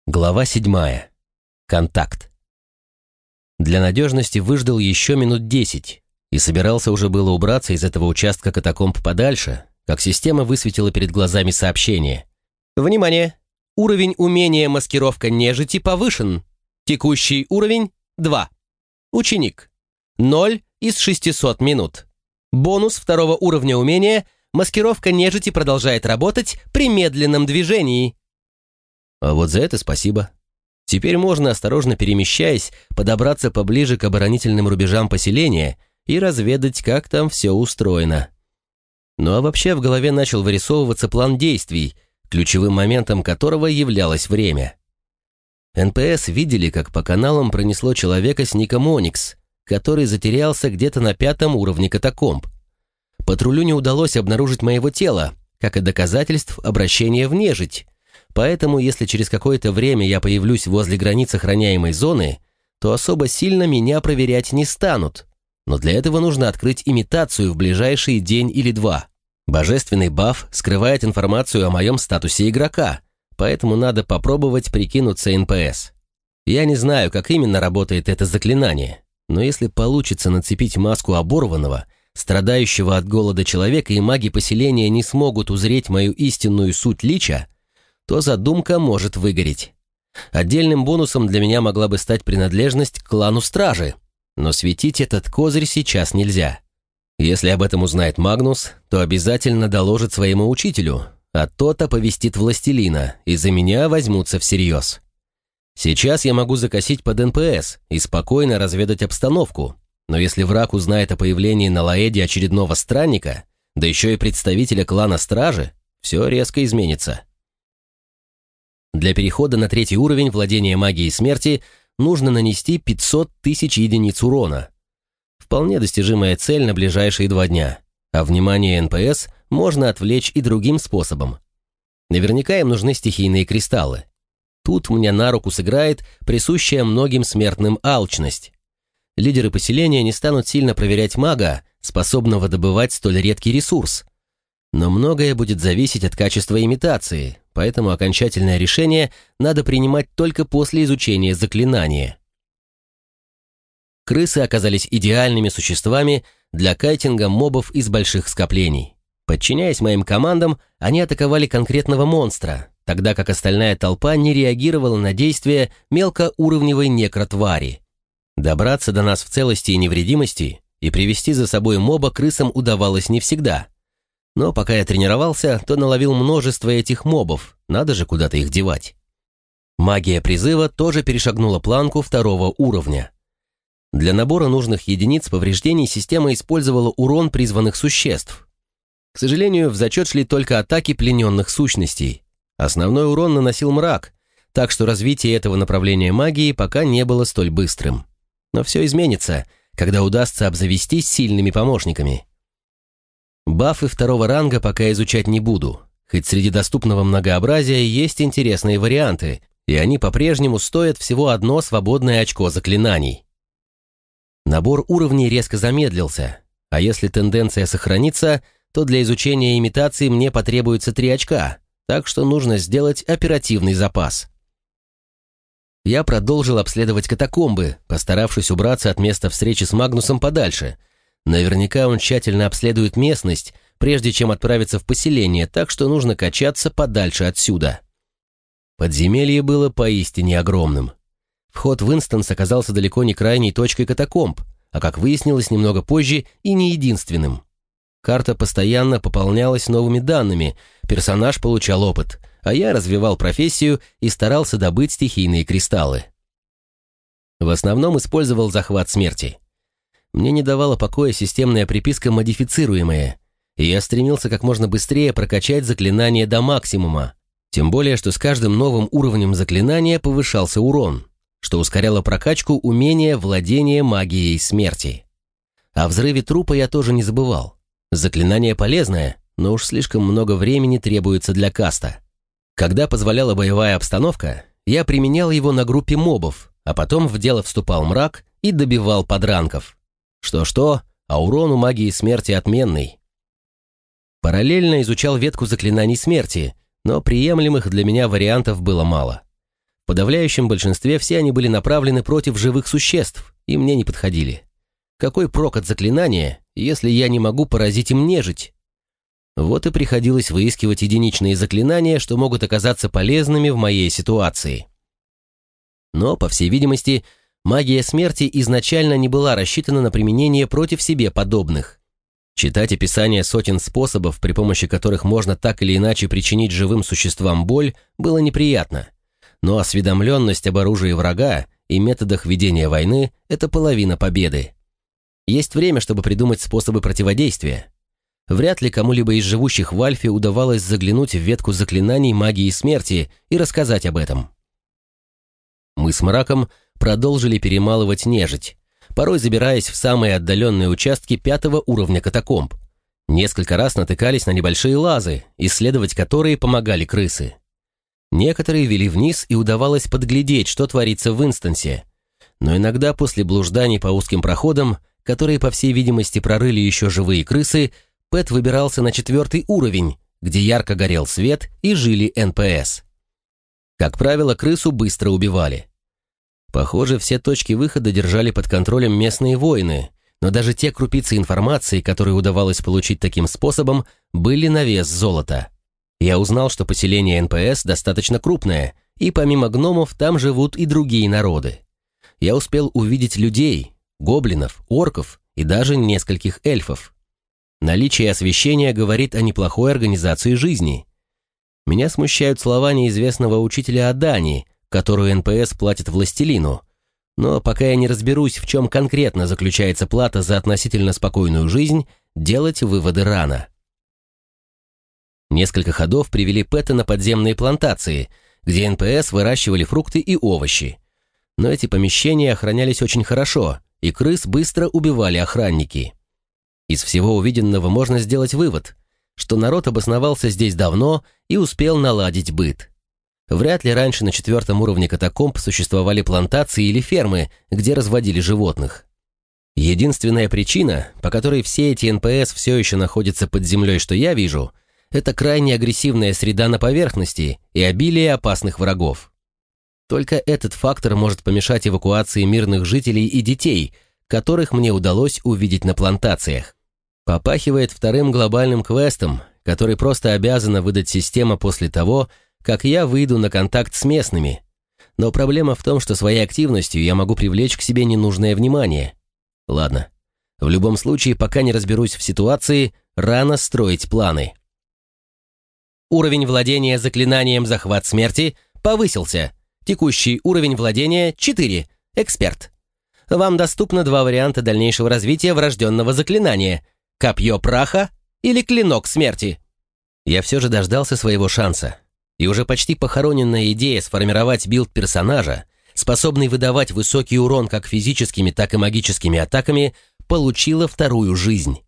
Глава 7. Контакт. Для надежности выждал еще минут 10 и собирался уже было убраться из этого участка катакомб подальше, как система высветила перед глазами сообщение. «Внимание! Уровень умения маскировка нежити повышен. Текущий уровень 2. Ученик. 0 из 600 минут. Бонус второго уровня умения маскировка нежити продолжает работать при медленном движении». А вот за это спасибо. Теперь можно, осторожно перемещаясь, подобраться поближе к оборонительным рубежам поселения и разведать, как там все устроено. Ну а вообще в голове начал вырисовываться план действий, ключевым моментом которого являлось время. НПС видели, как по каналам пронесло человека с ником Оникс, который затерялся где-то на 5-м уровне катакомб. Патрулю не удалось обнаружить моего тела, как и доказательств обращения в нежить. Поэтому, если через какое-то время я появлюсь возле границ охраняемой зоны, то особо сильно меня проверять не станут. Но для этого нужно открыть имитацию в ближайший день или два. Божественный баф скрывает информацию о моем статусе игрока, поэтому надо попробовать прикинуться НПС. Я не знаю, как именно работает это заклинание, но если получится нацепить маску оборванного, страдающего от голода человека, и маги поселения не смогут узреть мою истинную суть лича, то задумка может выгореть. Отдельным бонусом для меня могла бы стать принадлежность к клану Стражи, но светить этот козырь сейчас нельзя. Если об этом узнает Магнус, то обязательно доложит своему учителю, а тот оповестит властелина, и за меня возьмутся всерьез. Сейчас я могу закосить под НПС и спокойно разведать обстановку, но если враг узнает о появлении на Лаэде очередного странника, да еще и представителя клана Стражи, все резко изменится. Для перехода на 3-й уровень владения магией смерти нужно нанести 500 тысяч единиц урона. Вполне достижимая цель на ближайшие 2 дня, а внимание НПС можно отвлечь и другим способом. Наверняка им нужны стихийные кристаллы. Тут мне на руку сыграет присущая многим смертным алчность. Лидеры поселения не станут сильно проверять мага, способного добывать столь редкий ресурс. Но многое будет зависеть от качества имитации, поэтому окончательное решение надо принимать только после изучения заклинания. Крысы оказались идеальными существами для кайтинга мобов из больших скоплений. Подчиняясь моим командам, они атаковали конкретного монстра, тогда как остальная толпа не реагировала на действия мелкоуровневой некротвари. Добраться до нас в целости и невредимости и привести за собой моба крысам удавалось не всегда. Но пока я тренировался, то наловил множество этих мобов, надо же куда-то их девать. Магия призыва тоже перешагнула планку 2-го уровня. Для набора нужных единиц повреждений система использовала урон призванных существ. К сожалению, в зачет шли только атаки плененных сущностей. Основной урон наносил мрак, так что развитие этого направления магии пока не было столь быстрым. Но все изменится, когда удастся обзавестись сильными помощниками. Бафы 2-го ранга пока изучать не буду, хоть среди доступного многообразия есть интересные варианты, и они по-прежнему стоят всего 1 свободное очко заклинаний. Набор уровней резко замедлился, а если тенденция сохранится, то для изучения имитации мне потребуется 3 очка, так что нужно сделать оперативный запас. Я продолжил обследовать катакомбы, постаравшись убраться от места встречи с Магнусом подальше. Наверняка он тщательно обследует местность, прежде чем отправиться в поселение, так что нужно качаться подальше отсюда. Подземелье было поистине огромным. Вход в Инстанс оказался далеко не крайней точкой катакомб, а, как выяснилось немного позже, и не единственным. Карта постоянно пополнялась новыми данными, персонаж получал опыт, а я развивал профессию и старался добыть стихийные кристаллы. В основном использовал захват смерти. Мне не давала покоя системная приписка «модифицируемая», и я стремился как можно быстрее прокачать заклинание до максимума, тем более, что с каждым новым уровнем заклинания повышался урон, что ускоряло прокачку умения владения магией смерти. О взрыве трупа я тоже не забывал. Заклинание полезное, но уж слишком много времени требуется для каста. Когда позволяла боевая обстановка, я применял его на группе мобов, а потом в дело вступал мрак и добивал подранков. Что-что, а урон у магии смерти отменный. Параллельно изучал ветку заклинаний смерти, но приемлемых для меня вариантов было мало. подавляющем большинстве все они были направлены против живых существ и мне не подходили. Какой прок от заклинания, если я не могу поразить им нежить? Вот и приходилось выискивать единичные заклинания, что могут оказаться полезными в моей ситуации. Но, по всей видимости, магия смерти изначально не была рассчитана на применение против себе подобных. Читать описание сотен способов, при помощи которых можно так или иначе причинить живым существам боль, было неприятно. Но осведомленность об оружии врага и методах ведения войны – это половина победы. Есть время, чтобы придумать способы противодействия. Вряд ли кому-либо из живущих в Альфе удавалось заглянуть в ветку заклинаний магии смерти и рассказать об этом. Мы с Мраком продолжили перемалывать нежить, порой забираясь в самые отдаленные участки 5-го уровня катакомб. Несколько раз натыкались на небольшие лазы, исследовать которые помогали крысы. Некоторые вели вниз, и удавалось подглядеть, что творится в инстансе. Но иногда после блужданий по узким проходам, которые, по всей видимости, прорыли еще живые крысы, Пэт выбирался на 4-й уровень, где ярко горел свет и жили НПС. Как правило, крысу быстро убивали. Похоже, все точки выхода держали под контролем местные воины, но даже те крупицы информации, которые удавалось получить таким способом, были на вес золота. Я узнал, что поселение НПС достаточно крупное, и помимо гномов там живут и другие народы. Я успел увидеть людей, гоблинов, орков и даже нескольких эльфов. Наличие освещения говорит о неплохой организации жизни. Меня смущают слова неизвестного учителя о Дани, которую НПС платит властелину, но пока я не разберусь, в чем конкретно заключается плата за относительно спокойную жизнь, делать выводы рано. Несколько ходов привели Пэта на подземные плантации, где НПС выращивали фрукты и овощи. Но эти помещения охранялись очень хорошо, и крыс быстро убивали охранники. Из всего увиденного можно сделать вывод, что народ обосновался здесь давно и успел наладить быт. Вряд ли раньше на 4-м уровне катакомб существовали плантации или фермы, где разводили животных. Единственная причина, по которой все эти НПС все еще находятся под землей, что я вижу, это крайне агрессивная среда на поверхности и обилие опасных врагов. Только этот фактор может помешать эвакуации мирных жителей и детей, которых мне удалось увидеть на плантациях. Попахивает вторым глобальным квестом, который просто обязана выдать система после того, как я выйду на контакт с местными. Но проблема в том, что своей активностью я могу привлечь к себе ненужное внимание. Ладно. В любом случае, пока не разберусь в ситуации, рано строить планы. Уровень владения заклинанием «Захват смерти» повысился. Текущий уровень владения 4. Эксперт. Вам доступно 2 варианта дальнейшего развития врожденного заклинания: копье праха или клинок смерти. Я все же дождался своего шанса. И уже почти похороненная идея сформировать билд персонажа, способный выдавать высокий урон как физическими, так и магическими атаками, получила вторую жизнь.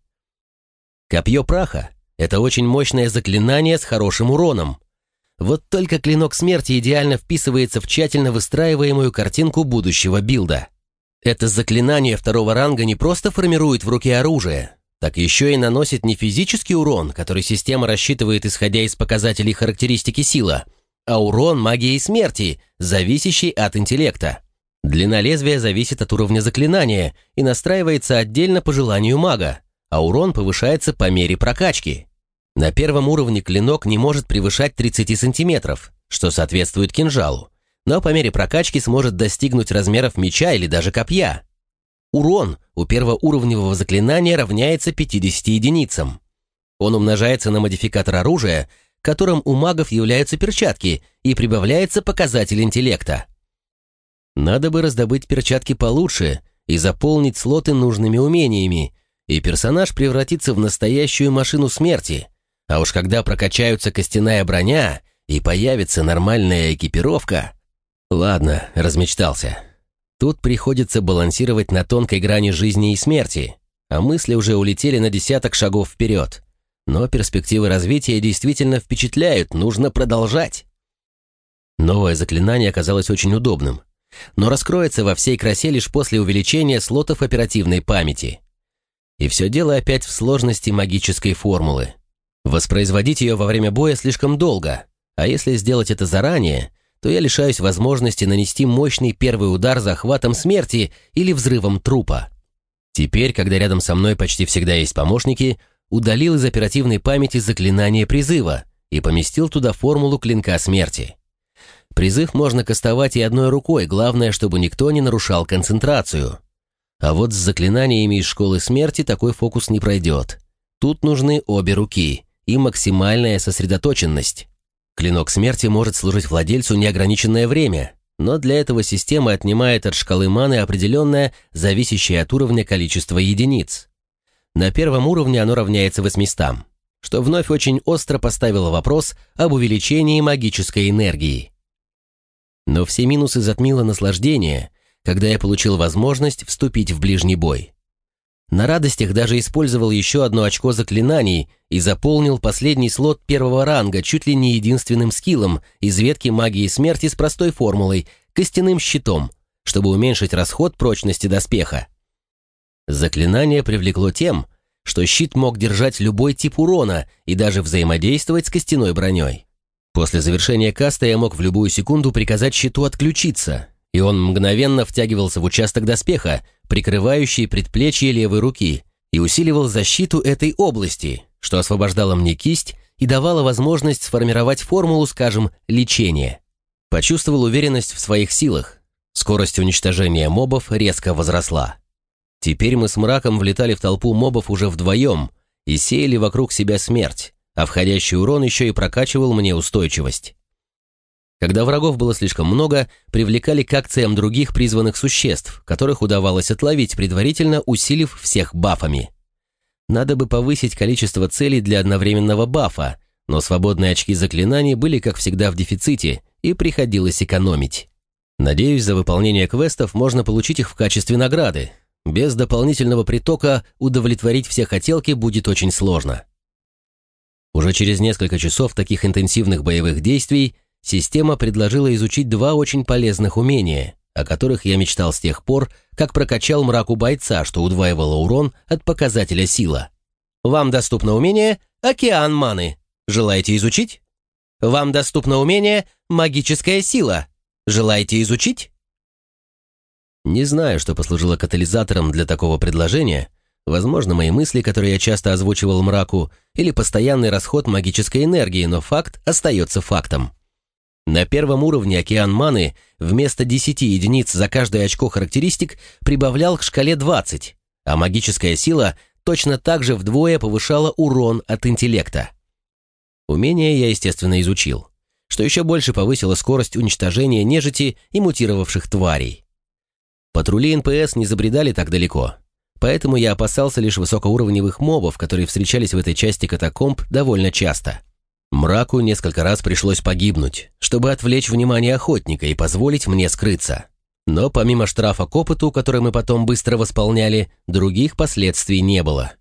Копье праха — это очень мощное заклинание с хорошим уроном. Вот только клинок смерти идеально вписывается в тщательно выстраиваемую картинку будущего билда. Это заклинание 2-го ранга не просто формирует в руке оружие, так еще и наносит не физический урон, который система рассчитывает, исходя из показателей характеристики сила, а урон магией смерти, зависящий от интеллекта. Длина лезвия зависит от уровня заклинания и настраивается отдельно по желанию мага, а урон повышается по мере прокачки. На 1-м уровне клинок не может превышать 30 сантиметров, что соответствует кинжалу, но по мере прокачки сможет достигнуть размеров меча или даже копья. Урон у первоуровневого заклинания равняется 50 единицам. Он умножается на модификатор оружия, которым у магов являются перчатки, и прибавляется показатель интеллекта. Надо бы раздобыть перчатки получше и заполнить слоты нужными умениями, и персонаж превратится в настоящую машину смерти. А уж когда прокачаются костяная броня и появится нормальная экипировка... Ладно, размечтался. Тут приходится балансировать на тонкой грани жизни и смерти, а мысли уже улетели на десяток шагов вперед. Но перспективы развития действительно впечатляют, нужно продолжать. Новое заклинание оказалось очень удобным, но раскроется во всей красе лишь после увеличения слотов оперативной памяти. И все дело опять в сложности магической формулы. Воспроизводить ее во время боя слишком долго, а если сделать это заранее, то я лишаюсь возможности нанести мощный первый удар захватом смерти или взрывом трупа. Теперь, когда рядом со мной почти всегда есть помощники, удалил из оперативной памяти заклинание призыва и поместил туда формулу клинка смерти. Призыв можно кастовать и одной рукой, главное, чтобы никто не нарушал концентрацию. А вот с заклинаниями из школы смерти такой фокус не пройдет. Тут нужны обе руки и максимальная сосредоточенность. Клинок смерти может служить владельцу неограниченное время, но для этого система отнимает от шкалы маны определенное, зависящее от уровня количество единиц. На первом уровне оно равняется 800, что вновь очень остро поставило вопрос об увеличении магической энергии. Но все минусы затмило наслаждение, когда я получил возможность вступить в ближний бой. На радостях даже использовал еще одно очко заклинаний и заполнил последний слот первого ранга чуть ли не единственным скиллом из ветки магии смерти с простой формулой – костяным щитом, чтобы уменьшить расход прочности доспеха. Заклинание привлекло тем, что щит мог держать любой тип урона и даже взаимодействовать с костяной броней. После завершения каста я мог в любую секунду приказать щиту отключиться, и он мгновенно втягивался в участок доспеха, прикрывающий предплечье левой руки, и усиливал защиту этой области, что освобождало мне кисть и давало возможность сформировать формулу, скажем, лечения. Почувствовал уверенность в своих силах. Скорость уничтожения мобов резко возросла. Теперь мы с мраком влетали в толпу мобов уже вдвоем и сеяли вокруг себя смерть, а входящий урон еще и прокачивал мне устойчивость. Когда врагов было слишком много, привлекали к акциям других призванных существ, которых удавалось отловить, предварительно усилив всех бафами. Надо бы повысить количество целей для одновременного бафа, но свободные очки заклинаний были, как всегда, в дефиците, и приходилось экономить. Надеюсь, за выполнение квестов можно получить их в качестве награды. Без дополнительного притока удовлетворить все хотелки будет очень сложно. Уже через несколько часов таких интенсивных боевых действий система предложила изучить два очень полезных умения, о которых я мечтал с тех пор, как прокачал мраку бойца, что удваивало урон от показателя сила. Вам доступно умение «Океан маны». Желаете изучить? Вам доступно умение «Магическая сила». Желаете изучить? Не знаю, что послужило катализатором для такого предложения. Возможно, мои мысли, которые я часто озвучивал мраку, или постоянный расход магической энергии, но факт остается фактом. На первом уровне океан маны вместо 10 единиц за каждое очко характеристик прибавлял к шкале 20, а магическая сила точно так же вдвое повышала урон от интеллекта. Умение я, естественно, изучил, что еще больше повысило скорость уничтожения нежити и мутировавших тварей. Патрули НПС не забредали так далеко, поэтому я опасался лишь высокоуровневых мобов, которые встречались в этой части катакомб довольно часто. Мраку несколько раз пришлось погибнуть, чтобы отвлечь внимание охотника и позволить мне скрыться. Но помимо штрафа к опыту, который мы потом быстро восполняли, других последствий не было.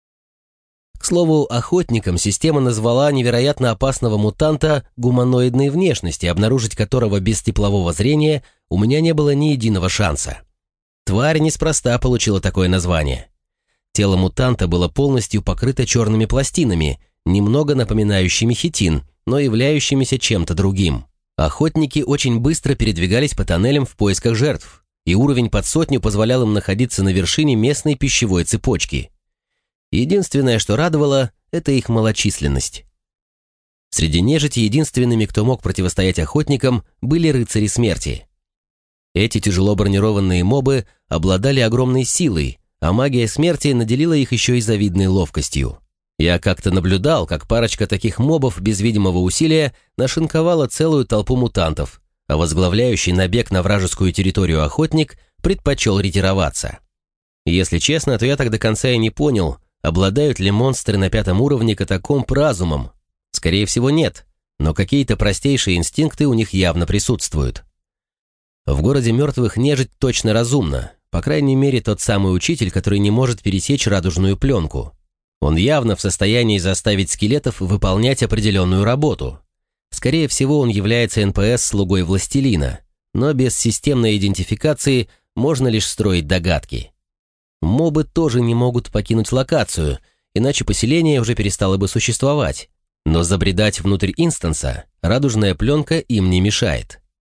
К слову, охотником система назвала невероятно опасного мутанта гуманоидной внешности, обнаружить которого без теплового зрения у меня не было ни единого шанса. Тварь неспроста получила такое название. Тело мутанта было полностью покрыто черными пластинами, немного напоминающими хитин, но являющимися чем-то другим. Охотники очень быстро передвигались по тоннелям в поисках жертв, и уровень под 100 позволял им находиться на вершине местной пищевой цепочки. Единственное, что радовало, это их малочисленность. Среди нежити единственными, кто мог противостоять охотникам, были рыцари смерти. Эти тяжело бронированные мобы обладали огромной силой, а магия смерти наделила их еще и завидной ловкостью. Я как-то наблюдал, как парочка таких мобов без видимого усилия нашинковала целую толпу мутантов, а возглавляющий набег на вражескую территорию охотник предпочел ретироваться. Если честно, то я так до конца и не понял, обладают ли монстры на 5 уровне катакомб разумом. Скорее всего, нет, но какие-то простейшие инстинкты у них явно присутствуют. В городе мертвых нежить точно разумна, по крайней мере, тот самый учитель, который не может пересечь радужную пленку. Он явно в состоянии заставить скелетов выполнять определенную работу. Скорее всего, он является НПС-слугой властелина, но без системной идентификации можно лишь строить догадки. Мобы тоже не могут покинуть локацию, иначе поселение уже перестало бы существовать, но забредать внутрь инстанса радужная пленка им не мешает.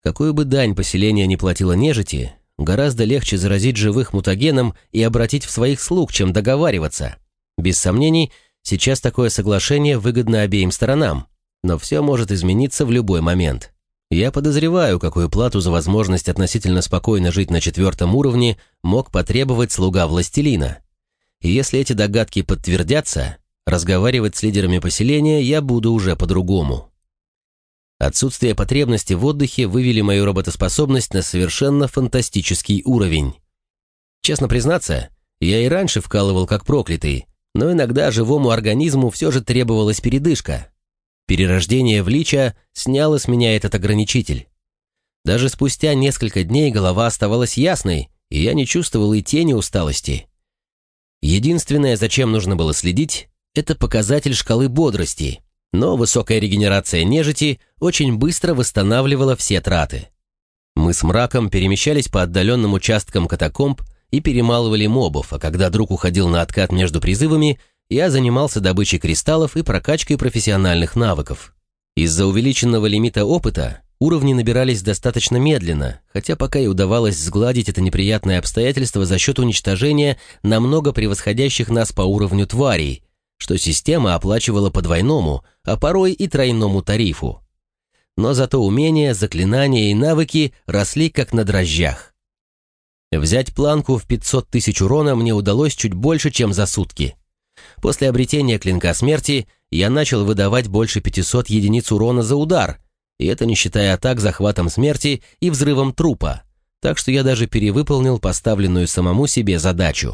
Какую бы дань поселение ни платило нежити, гораздо легче заразить живых мутагеном и обратить в своих слуг, чем договариваться. Без сомнений, сейчас такое соглашение выгодно обеим сторонам, но все может измениться в любой момент. Я подозреваю, какую плату за возможность относительно спокойно жить на 4-м уровне мог потребовать слуга властелина. И если эти догадки подтвердятся, разговаривать с лидерами поселения я буду уже по-другому. Отсутствие потребности в отдыхе вывели мою работоспособность на совершенно фантастический уровень. Честно признаться, я и раньше вкалывал как проклятый, но иногда живому организму все же требовалась передышка. Перерождение в лича сняло с меня этот ограничитель. Даже спустя несколько дней голова оставалась ясной, и я не чувствовал и тени усталости. Единственное, зачем нужно было следить, это показатель шкалы бодрости, но высокая регенерация нежити очень быстро восстанавливала все траты. Мы с мраком перемещались по отдаленным участкам катакомб и перемалывали мобов, а когда друг уходил на откат между призывами, я занимался добычей кристаллов и прокачкой профессиональных навыков. Из-за увеличенного лимита опыта уровни набирались достаточно медленно, хотя пока и удавалось сгладить это неприятное обстоятельство за счет уничтожения намного превосходящих нас по уровню тварей, что система оплачивала по двойному, а порой и тройному тарифу. Но зато умения, заклинания и навыки росли как на дрожжах. Взять планку в 500 тысяч урона мне удалось чуть больше, чем за сутки. После обретения клинка смерти я начал выдавать больше 500 единиц урона за удар, и это не считая атак захватом смерти и взрывом трупа, так что я даже перевыполнил поставленную самому себе задачу.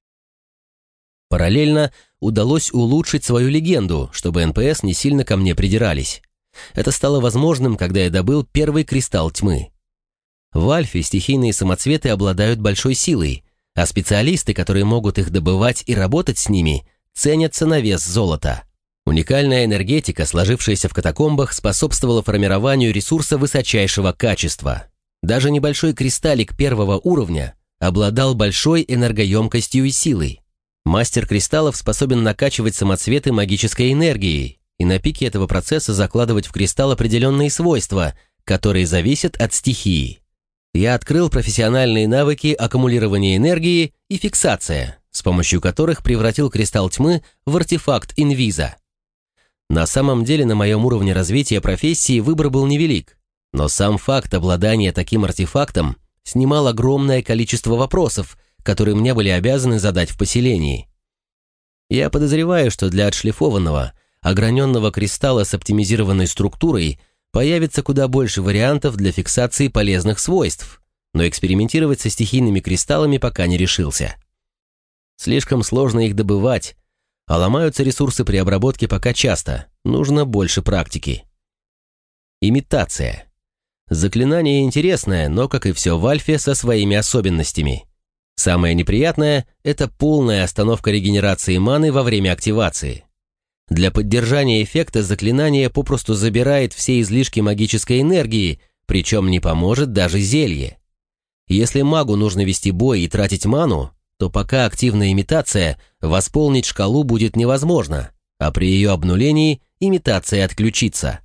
Параллельно удалось улучшить свою легенду, чтобы НПС не сильно ко мне придирались. Это стало возможным, когда я добыл первый кристалл тьмы. В Альфе стихийные самоцветы обладают большой силой, а специалисты, которые могут их добывать и работать с ними, ценятся на вес золота. Уникальная энергетика, сложившаяся в катакомбах, способствовала формированию ресурса высочайшего качества. Даже небольшой кристаллик 1-го уровня обладал большой энергоемкостью и силой. Мастер кристаллов способен накачивать самоцветы магической энергией и на пике этого процесса закладывать в кристалл определенные свойства, которые зависят от стихии. Я открыл профессиональные навыки аккумулирования энергии и фиксация, с помощью которых превратил кристалл тьмы в артефакт инвиза. На самом деле на моем уровне развития профессии выбор был невелик, но сам факт обладания таким артефактом снимал огромное количество вопросов, которые мне были обязаны задать в поселении. Я подозреваю, что для отшлифованного, ограненного кристалла с оптимизированной структурой появится куда больше вариантов для фиксации полезных свойств, но экспериментировать со стихийными кристаллами пока не решился. Слишком сложно их добывать, а ломаются ресурсы при обработке пока часто, нужно больше практики. Имитация. Заклинание интересное, но, как и все в Альфе, со своими особенностями. Самое неприятное – это полная остановка регенерации маны во время активации. Для поддержания эффекта заклинание попросту забирает все излишки магической энергии, причем не поможет даже зелье. Если магу нужно вести бой и тратить ману, то пока активная имитация, восполнить шкалу будет невозможно, а при ее обнулении имитация отключится.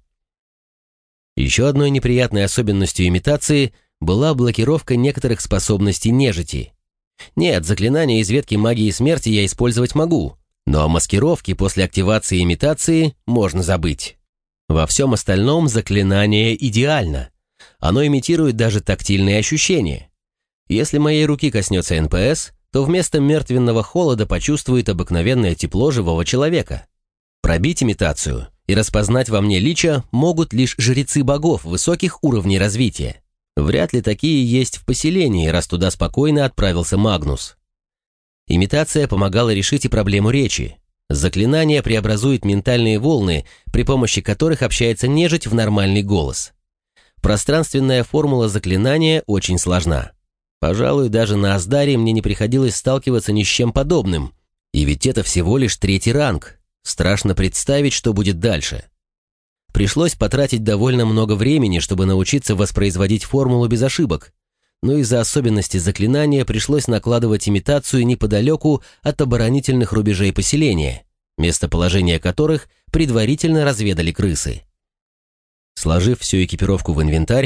Еще одной неприятной особенностью имитации была блокировка некоторых способностей нежити. Нет, заклинания из ветки магии смерти я использовать могу, но о маскировке после активации имитации можно забыть. Во всем остальном заклинание идеально. Оно имитирует даже тактильные ощущения. Если моей руки коснется НПС, то вместо мертвенного холода почувствует обыкновенное тепло живого человека. Пробить имитацию и распознать во мне лича могут лишь жрецы богов высоких уровней развития. Вряд ли такие есть в поселении, раз туда спокойно отправился Магнус. Имитация помогала решить и проблему речи. Заклинание преобразует ментальные волны, при помощи которых общается нежить в нормальный голос. Пространственная формула заклинания очень сложна. Пожалуй, даже на Аздаре мне не приходилось сталкиваться ни с чем подобным. И ведь это всего лишь 3-й ранг. Страшно представить, что будет дальше. Пришлось потратить довольно много времени, чтобы научиться воспроизводить формулу без ошибок. Но из-за особенностей заклинания пришлось накладывать имитацию неподалеку от оборонительных рубежей поселения, местоположение которых предварительно разведали крысы. Сложив всю экипировку в инвентарь,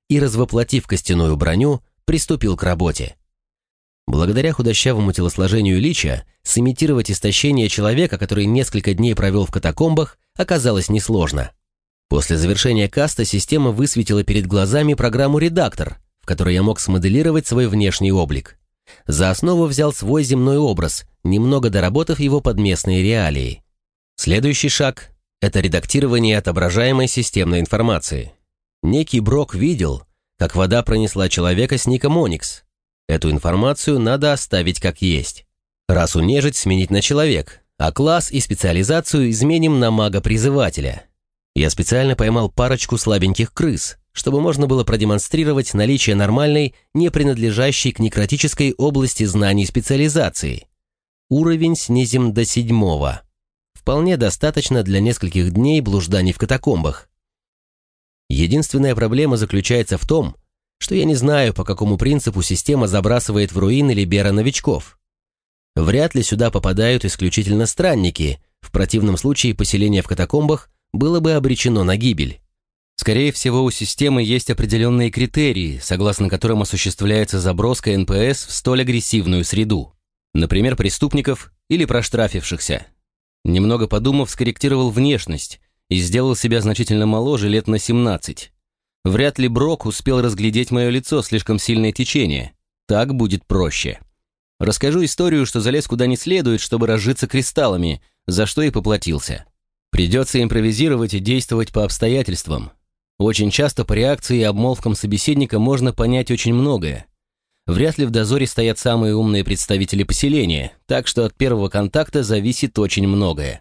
и, развоплотив костяную броню, приступил к работе. Благодаря худощавому телосложению Лича, сымитировать истощение человека, который несколько дней провел в катакомбах, оказалось несложно. После завершения каста система высветила перед глазами программу «Редактор», в которой я мог смоделировать свой внешний облик. За основу взял свой земной образ, немного доработав его под местные реалии. Следующий шаг – это редактирование отображаемой системной информации. Некий Брок видел, как вода пронесла человека с ником Оникс. Эту информацию надо оставить как есть. Расу нежить сменить на человек, а класс и специализацию изменим на мага-призывателя. Я специально поймал парочку слабеньких крыс, чтобы можно было продемонстрировать наличие нормальной, не принадлежащей к некротической области знаний специализации. Уровень снизим до 7. Вполне достаточно для нескольких дней блужданий в катакомбах. Единственная проблема заключается в том, что я не знаю, по какому принципу система забрасывает в руины Либера новичков. Вряд ли сюда попадают исключительно странники, в противном случае поселение в катакомбах было бы обречено на гибель. Скорее всего, у системы есть определенные критерии, согласно которым осуществляется заброска НПС в столь агрессивную среду. Например, преступников или проштрафившихся. Немного подумав, скорректировал внешность и сделал себя значительно моложе лет на 17. Вряд ли Брок успел разглядеть мое лицо, слишком сильное течение. Так будет проще. Расскажу историю, что залез куда не следует, чтобы разжиться кристаллами, за что и поплатился. Придется импровизировать и действовать по обстоятельствам. Очень часто по реакции и обмолвкам собеседника можно понять очень многое. Вряд ли в дозоре стоят самые умные представители поселения, так что от первого контакта зависит очень многое.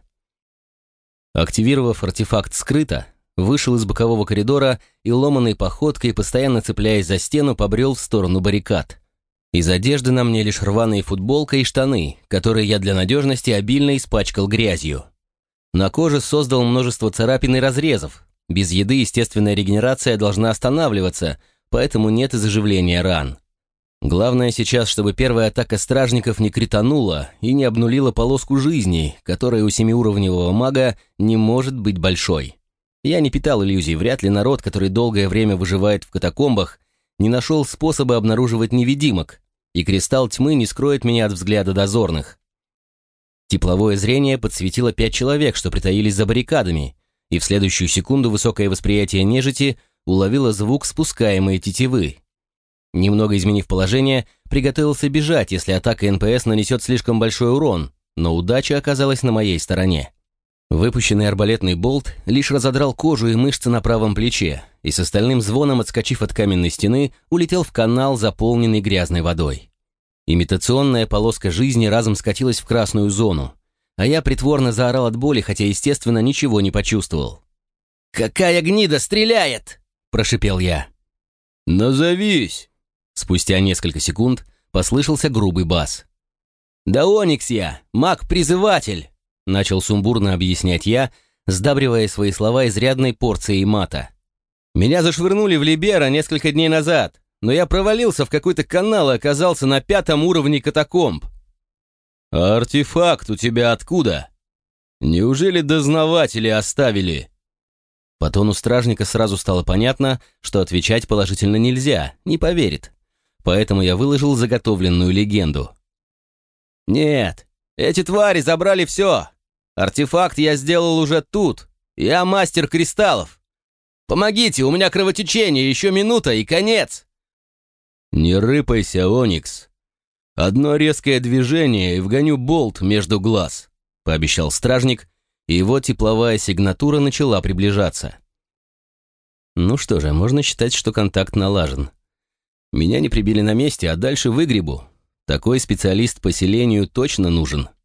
Активировав артефакт скрыто, вышел из бокового коридора и ломаной походкой, постоянно цепляясь за стену, побрел в сторону баррикад. Из одежды на мне лишь рваная футболка и штаны, которые я для надежности обильно испачкал грязью. На коже создал множество царапин и разрезов. Без еды естественная регенерация должна останавливаться, поэтому нет и заживления ран. Главное сейчас, чтобы первая атака стражников не кританула и не обнулила полоску жизни, которая у 7-уровневого мага не может быть большой. Я не питал иллюзий, вряд ли народ, который долгое время выживает в катакомбах, не нашел способа обнаруживать невидимок, и кристалл тьмы не скроет меня от взгляда дозорных. Тепловое зрение подсветило 5 человек, что притаились за баррикадами, и в следующую секунду высокое восприятие нежити уловило звук спускаемой тетивы. Немного изменив положение, приготовился бежать, если атака НПС нанесет слишком большой урон, но удача оказалась на моей стороне. Выпущенный арбалетный болт лишь разодрал кожу и мышцы на правом плече, и с остальным звоном, отскочив от каменной стены, улетел в канал, заполненный грязной водой. Имитационная полоска жизни разом скатилась в красную зону, а я притворно заорал от боли, хотя, естественно, ничего не почувствовал. «Какая гнида стреляет!» – прошипел я. «Назовись!» Спустя несколько секунд послышался грубый бас. «Да Оникс я, маг-призыватель!» — начал сумбурно объяснять я, сдабривая свои слова изрядной порцией мата. «Меня зашвырнули в Либера несколько дней назад, но я провалился в какой-то канал и оказался на 5-м уровне катакомб». «А артефакт у тебя откуда? Неужели дознаватели оставили?» По тону стражника сразу стало понятно, что отвечать положительно нельзя, не поверит. Поэтому я выложил заготовленную легенду. «Нет, эти твари забрали все. Артефакт я сделал уже тут. Я мастер кристаллов. Помогите, у меня кровотечение, еще минута и конец». «Не рыпайся, Оникс. Одно резкое движение и вгоню болт между глаз», — пообещал стражник, и его тепловая сигнатура начала приближаться. Ну что же, можно считать, что контакт налажен. Меня не прибили на месте, а дальше выгребу. Такой специалист поселению точно нужен.